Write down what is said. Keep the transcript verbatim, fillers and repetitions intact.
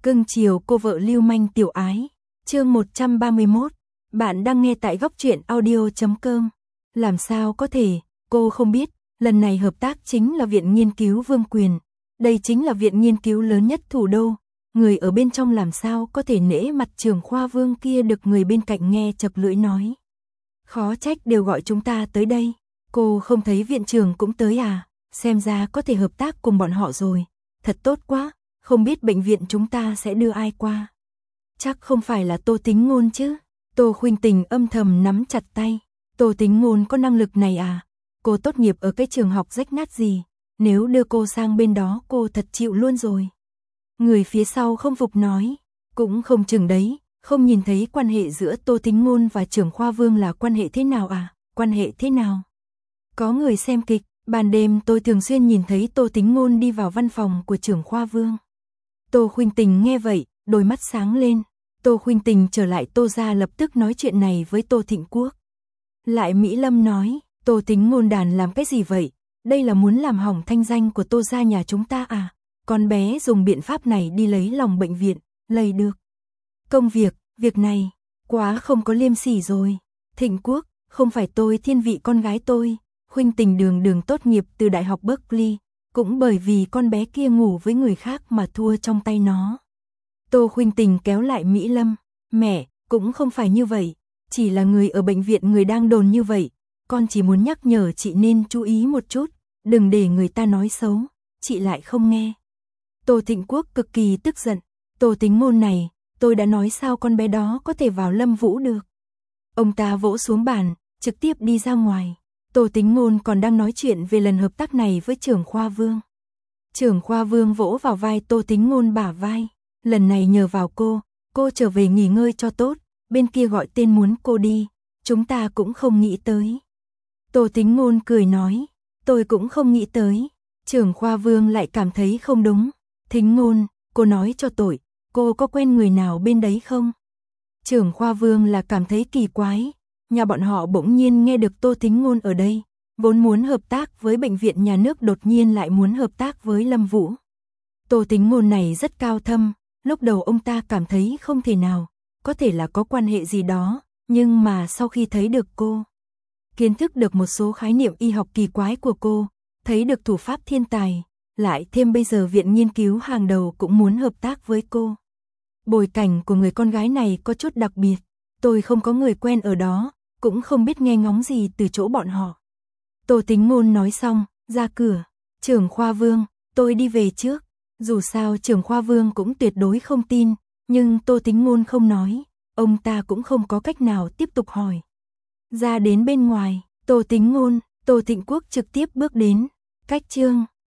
Cưng chiều cô vợ lưu manh tiểu ái. Chương một trăm ba mươi mốt. Bạn đang nghe tại góc truyện audio chấm com. Làm sao có thể, cô không biết, lần này hợp tác chính là Viện Nghiên cứu Vương Quyền. Đây chính là viện nghiên cứu lớn nhất thủ đô. Người ở bên trong làm sao có thể nể mặt trưởng khoa Vương kia được người bên cạnh nghe chật lưỡi nói. Khó trách đều gọi chúng ta tới đây. Cô không thấy viện trưởng cũng tới à? Xem ra có thể hợp tác cùng bọn họ rồi. Thật tốt quá, không biết bệnh viện chúng ta sẽ đưa ai qua. Chắc không phải là Tô Tính Ngôn chứ. Tô Khuynh Tình âm thầm nắm chặt tay. Tô Tính Ngôn có năng lực này à? Cô tốt nghiệp ở cái trường học rách nát gì? Nếu đưa cô sang bên đó cô thật chịu luôn rồi. Người phía sau không phục nói. Cũng không chừng đấy, không nhìn thấy quan hệ giữa Tô Tính Ngôn và trưởng khoa Vương là quan hệ thế nào à? Quan hệ thế nào? Có người xem kịch, ban đêm tôi thường xuyên nhìn thấy Tô Tính Ngôn đi vào văn phòng của trưởng khoa Vương. Tô Khuynh Tình nghe vậy, đôi mắt sáng lên. Tô Khuynh Tình trở lại Tô gia lập tức nói chuyện này với Tô Thịnh Quốc. Lại Mỹ Lâm nói, Tô Tính Ngôn đàn làm cái gì vậy? Đây là muốn làm hỏng thanh danh của Tô gia nhà chúng ta à? Con bé dùng biện pháp này đi lấy lòng bệnh viện, lấy được công việc, việc này, quá không có liêm sỉ rồi. Thịnh Quốc, không phải tôi thiên vị con gái tôi. Khuynh Tình đường đường tốt nghiệp từ Đại học Berkeley, cũng bởi vì con bé kia ngủ với người khác mà thua trong tay nó. Tô Khuynh Tình kéo lại Mỹ Lâm, mẹ, cũng không phải như vậy, chỉ là người ở bệnh viện người đang đồn như vậy, con chỉ muốn nhắc nhở chị nên chú ý một chút, đừng để người ta nói xấu, chị lại không nghe. Tô Thịnh Quốc cực kỳ tức giận, Tô Tính Ngôn này, tôi đã nói sao con bé đó có thể vào Lâm Vũ được. Ông ta vỗ xuống bàn, trực tiếp đi ra ngoài. Tô Tính Ngôn còn đang nói chuyện về lần hợp tác này với trưởng khoa Vương. Trưởng khoa Vương vỗ vào vai Tô Tính Ngôn bả vai. Lần này nhờ vào cô, cô trở về nghỉ ngơi cho tốt, bên kia gọi tên muốn cô đi, chúng ta cũng không nghĩ tới. Tô Tính Ngôn cười nói, tôi cũng không nghĩ tới. Trưởng khoa Vương lại cảm thấy không đúng. Thính Ngôn, cô nói cho tội, cô có quen người nào bên đấy không? Trưởng khoa Vương là cảm thấy kỳ quái. Nhà bọn họ bỗng nhiên nghe được Tô Tính Ngôn ở đây, vốn muốn hợp tác với bệnh viện nhà nước đột nhiên lại muốn hợp tác với Lâm Vũ. Tô Tính Ngôn này rất cao thâm, lúc đầu ông ta cảm thấy không thể nào, có thể là có quan hệ gì đó, nhưng mà sau khi thấy được cô, kiến thức được một số khái niệm y học kỳ quái của cô, thấy được thủ pháp thiên tài, lại thêm bây giờ viện nghiên cứu hàng đầu cũng muốn hợp tác với cô. Bối cảnh của người con gái này có chút đặc biệt, tôi không có người quen ở đó, cũng không biết nghe ngóng gì từ chỗ bọn họ. Tô Tính Ngôn nói xong, ra cửa. Trưởng khoa Vương, tôi đi về trước. Dù sao trưởng khoa Vương cũng tuyệt đối không tin, nhưng Tô Tính Ngôn không nói, ông ta cũng không có cách nào tiếp tục hỏi. Ra đến bên ngoài, Tô Tính Ngôn, Tô Thịnh Quốc trực tiếp bước đến. Cách chương